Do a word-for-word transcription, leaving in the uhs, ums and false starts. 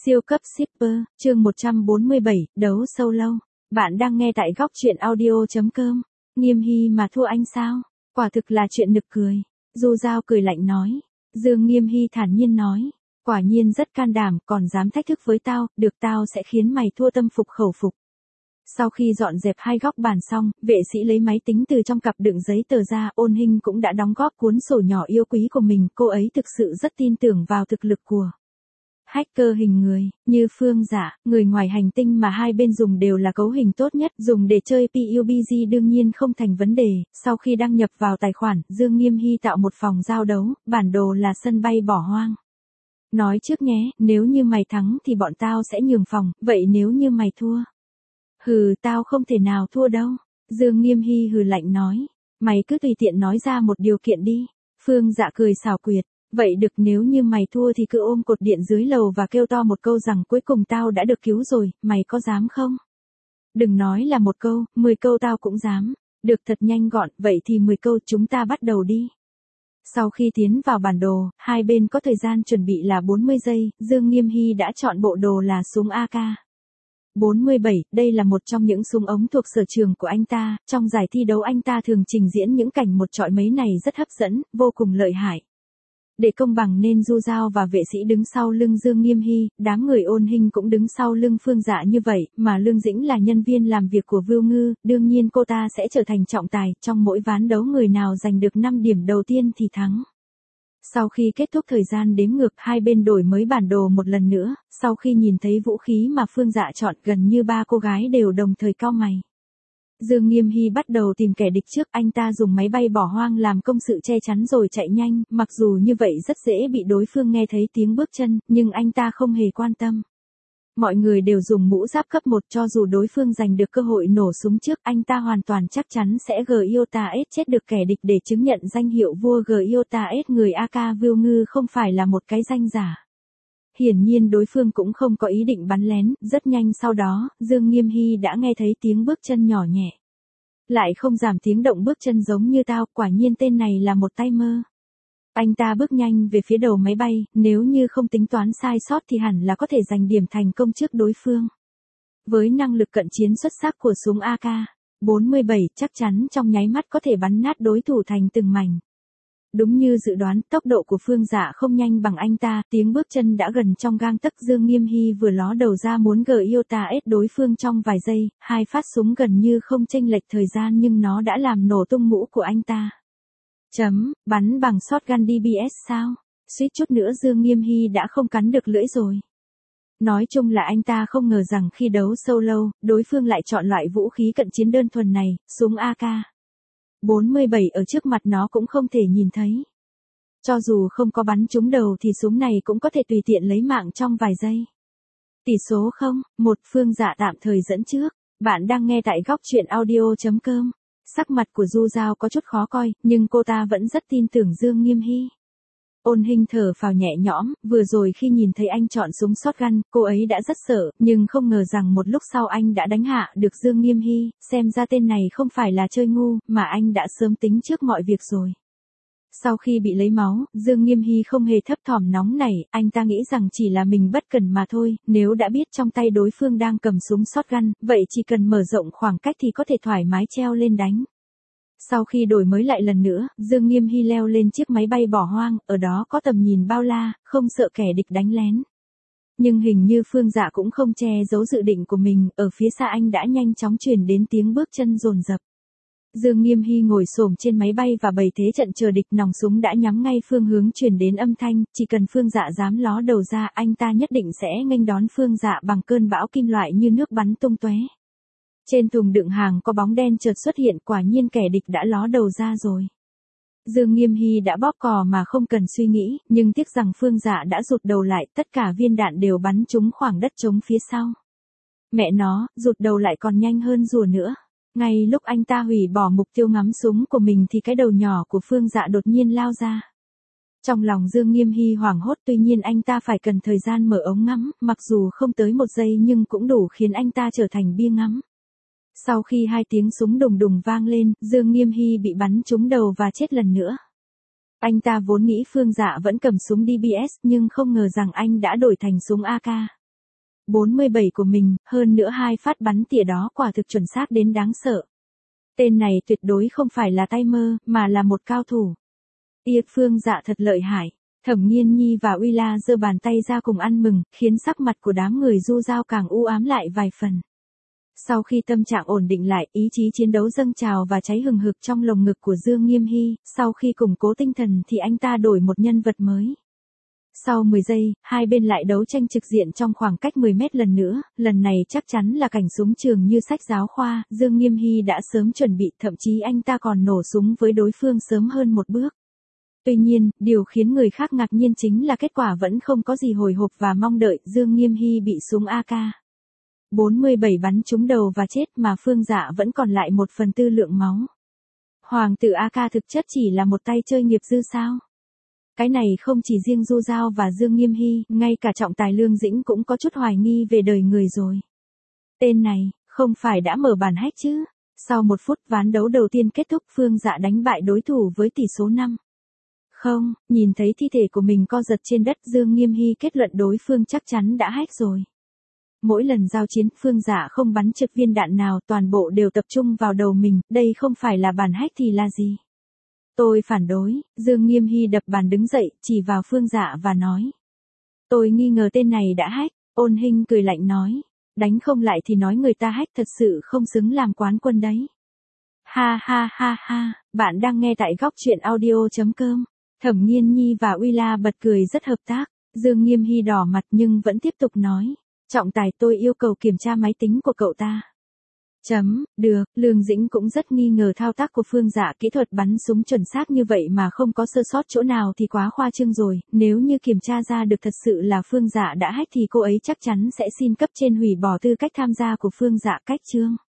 Siêu cấp shipper, chương một trăm bốn mươi bảy, đấu sâu lâu. Bạn đang nghe tại góc truyện audio.com. Nghiêm Hy mà thua anh sao? Quả thực là chuyện nực cười. Du Giao cười lạnh nói. Dương Nghiêm Hy thản nhiên nói. Quả nhiên rất can đảm, còn dám thách thức với tao, được tao sẽ khiến mày thua tâm phục khẩu phục. Sau khi dọn dẹp hai góc bàn xong, vệ sĩ lấy máy tính từ trong cặp đựng giấy tờ ra, Ôn Hinh cũng đã đóng góp cuốn sổ nhỏ yêu quý của mình, cô ấy thực sự rất tin tưởng vào thực lực của hacker hình người, như Phương Dạ, người ngoài hành tinh mà hai bên dùng đều là cấu hình tốt nhất, dùng để chơi pê u bê giê đương nhiên không thành vấn đề. Sau khi đăng nhập vào tài khoản, Dương Nghiêm Hy tạo một phòng giao đấu, bản đồ là sân bay bỏ hoang. Nói trước nhé, nếu như mày thắng thì bọn tao sẽ nhường phòng, vậy nếu như mày thua? Hừ, tao không thể nào thua đâu. Dương Nghiêm Hy hừ lạnh nói. Mày cứ tùy tiện nói ra một điều kiện đi. Phương Dạ cười xảo quyệt. Vậy được, nếu như mày thua thì cứ ôm cột điện dưới lầu và kêu to một câu rằng cuối cùng tao đã được cứu rồi, mày có dám không? Đừng nói là một câu, mười câu tao cũng dám. Được, thật nhanh gọn, vậy thì mười câu, chúng ta bắt đầu đi. Sau khi tiến vào bản đồ, hai bên có thời gian chuẩn bị là bốn mươi giây, Dương Nghiêm Hy đã chọn bộ đồ là súng a ca bốn mươi bảy, đây là một trong những súng ống thuộc sở trường của anh ta, trong giải thi đấu anh ta thường trình diễn những cảnh một chọi mấy này rất hấp dẫn, vô cùng lợi hại. Để công bằng nên Du Giao và vệ sĩ đứng sau lưng Dương Nghiêm Hy, đám người Ôn Hinh cũng đứng sau lưng Phương Dạ như vậy, mà Lương Dĩnh là nhân viên làm việc của Vưu Ngư, đương nhiên cô ta sẽ trở thành trọng tài, trong mỗi ván đấu người nào giành được năm điểm đầu tiên thì thắng. Sau khi kết thúc thời gian đếm ngược, hai bên đổi mới bản đồ một lần nữa, sau khi nhìn thấy vũ khí mà Phương Dạ chọn, gần như ba cô gái đều đồng thời cau mày. Dương Nghiêm Hy bắt đầu tìm kẻ địch trước, anh ta dùng máy bay bỏ hoang làm công sự che chắn rồi chạy nhanh, mặc dù như vậy rất dễ bị đối phương nghe thấy tiếng bước chân, nhưng anh ta không hề quan tâm. Mọi người đều dùng mũ giáp cấp một, cho dù đối phương giành được cơ hội nổ súng trước, anh ta hoàn toàn chắc chắn sẽ Giota S chết được kẻ địch để chứng nhận danh hiệu vua Giota S. Người a ca Vưu Ngư không phải là một cái danh giả. Hiển nhiên đối phương cũng không có ý định bắn lén, rất nhanh sau đó, Dương Nghiêm Hy đã nghe thấy tiếng bước chân nhỏ nhẹ. Lại không giảm tiếng động bước chân giống như tao, quả nhiên tên này là một tay mơ. Anh ta bước nhanh về phía đầu máy bay, nếu như không tính toán sai sót thì hẳn là có thể giành điểm thành công trước đối phương. Với năng lực cận chiến xuất sắc của súng a ca bốn mươi bảy, chắc chắn trong nháy mắt có thể bắn nát đối thủ thành từng mảnh. Đúng như dự đoán, tốc độ của Phương Dạ không nhanh bằng anh ta, tiếng bước chân đã gần trong gang tấc. Dương Nghiêm Hy vừa ló đầu ra muốn Giota S đối phương trong vài giây, hai phát súng gần như không chênh lệch thời gian nhưng nó đã làm nổ tung mũ của anh ta. Chấm, bắn bằng shotgun đê bê ét sao? Suýt chút nữa Dương Nghiêm Hy đã không cắn được lưỡi rồi. Nói chung là anh ta không ngờ rằng khi đấu solo, đối phương lại chọn loại vũ khí cận chiến đơn thuần này, súng a ca bốn mươi bảy ở trước mặt nó cũng không thể nhìn thấy. Cho dù không có bắn trúng đầu thì súng này cũng có thể tùy tiện lấy mạng trong vài giây. Tỷ số không, một, Phương Dạ tạm thời dẫn trước. Bạn đang nghe tại góc truyện audio.com. Sắc mặt của Du Giao có chút khó coi, nhưng cô ta vẫn rất tin tưởng Dương Nghiêm Hy. Ôn Hinh thở phào nhẹ nhõm, vừa rồi khi nhìn thấy anh chọn súng shotgun, cô ấy đã rất sợ, nhưng không ngờ rằng một lúc sau anh đã đánh hạ được Dương Nghiêm Hy, xem ra tên này không phải là chơi ngu, mà anh đã sớm tính trước mọi việc rồi. Sau khi bị lấy máu, Dương Nghiêm Hy không hề thấp thỏm nóng nảy, anh ta nghĩ rằng chỉ là mình bất cẩn mà thôi, nếu đã biết trong tay đối phương đang cầm súng shotgun, vậy chỉ cần mở rộng khoảng cách thì có thể thoải mái treo lên đánh. Sau khi đổi mới lại lần nữa, Dương Nghiêm Hy leo lên chiếc máy bay bỏ hoang, ở đó có tầm nhìn bao la, không sợ kẻ địch đánh lén. Nhưng hình như Phương Dạ cũng không che giấu dự định của mình, ở phía xa anh đã nhanh chóng truyền đến tiếng bước chân dồn dập. Dương Nghiêm Hy ngồi xổm trên máy bay và bày thế trận chờ địch, nòng súng đã nhắm ngay phương hướng truyền đến âm thanh, chỉ cần Phương Dạ dám ló đầu ra, anh ta nhất định sẽ nghênh đón Phương Dạ bằng cơn bão kim loại như nước bắn tung tóe. Trên thùng đựng hàng có bóng đen chợt xuất hiện, quả nhiên kẻ địch đã ló đầu ra rồi. Dương Nghiêm Hy đã bóp cò mà không cần suy nghĩ, nhưng tiếc rằng Phương Dạ đã rụt đầu lại, tất cả viên đạn đều bắn trúng khoảng đất trống phía sau. Mẹ nó, rụt đầu lại còn nhanh hơn rùa nữa. Ngay lúc anh ta hủy bỏ mục tiêu ngắm súng của mình thì cái đầu nhỏ của Phương Dạ đột nhiên lao ra. Trong lòng Dương Nghiêm Hy hoảng hốt, tuy nhiên anh ta phải cần thời gian mở ống ngắm, mặc dù không tới một giây nhưng cũng đủ khiến anh ta trở thành bia ngắm. Sau khi hai tiếng súng đùng đùng vang lên, Dương Nghiêm Hy bị bắn trúng đầu và chết lần nữa. Anh ta vốn nghĩ Phương Dạ vẫn cầm súng đê bê ét nhưng không ngờ rằng anh đã đổi thành súng a ca bốn mươi bảy của mình, hơn nữa hai phát bắn tỉa đó quả thực chuẩn xác đến đáng sợ. Tên này tuyệt đối không phải là tay mơ, mà là một cao thủ. Tia Phương Dạ thật lợi hại. Thẩm Nghiên Nhi và Uy La giơ bàn tay ra cùng ăn mừng, khiến sắc mặt của đám người Du Giao càng u ám lại vài phần. Sau khi tâm trạng ổn định lại, ý chí chiến đấu dâng trào và cháy hừng hực trong lồng ngực của Dương Nghiêm Hy, sau khi củng cố tinh thần thì anh ta đổi một nhân vật mới. Sau mười giây, hai bên lại đấu tranh trực diện trong khoảng cách mười mét lần nữa, lần này chắc chắn là cảnh súng trường như sách giáo khoa, Dương Nghiêm Hy đã sớm chuẩn bị, thậm chí anh ta còn nổ súng với đối phương sớm hơn một bước. Tuy nhiên, điều khiến người khác ngạc nhiên chính là kết quả vẫn không có gì hồi hộp và mong đợi, Dương Nghiêm Hy bị súng a ca bốn mươi bảy bắn trúng đầu và chết mà Phương Dạ vẫn còn lại một phần tư lượng máu. Hoàng tử a ca thực chất chỉ là một tay chơi nghiệp dư sao? Cái này không chỉ riêng Du Giao và Dương Nghiêm Hy, ngay cả trọng tài Lương Dĩnh cũng có chút hoài nghi về đời người rồi. Tên này, không phải đã mở bàn hack chứ? Sau một phút ván đấu đầu tiên kết thúc, Phương Dạ đánh bại đối thủ với tỷ số năm không, nhìn thấy thi thể của mình co giật trên đất, Dương Nghiêm Hy kết luận đối phương chắc chắn đã hack rồi. Mỗi lần giao chiến, Phương Dạ không bắn trực viên đạn nào, toàn bộ đều tập trung vào đầu mình, đây không phải là bàn hack thì là gì? Tôi phản đối, Dương Nghiêm Hy đập bàn đứng dậy, chỉ vào Phương Dạ và nói. Tôi nghi ngờ tên này đã hack, Ôn Hinh cười lạnh nói. Đánh không lại thì nói người ta hack, thật sự không xứng làm quán quân đấy. Ha ha ha ha, bạn đang nghe tại góc truyện audio chấm com. Thẩm Nghiên Nhi và Uy La bật cười rất hợp tác, Dương Nghiêm Hy đỏ mặt nhưng vẫn tiếp tục nói. Trọng tài, tôi yêu cầu kiểm tra máy tính của cậu ta. Chấm, được, Lương Dĩnh cũng rất nghi ngờ thao tác của Phương Dạ, kỹ thuật bắn súng chuẩn xác như vậy mà không có sơ sót chỗ nào thì quá khoa trương rồi, nếu như kiểm tra ra được thật sự là Phương Dạ đã hack thì cô ấy chắc chắn sẽ xin cấp trên hủy bỏ tư cách tham gia của Phương Dạ. Cách chương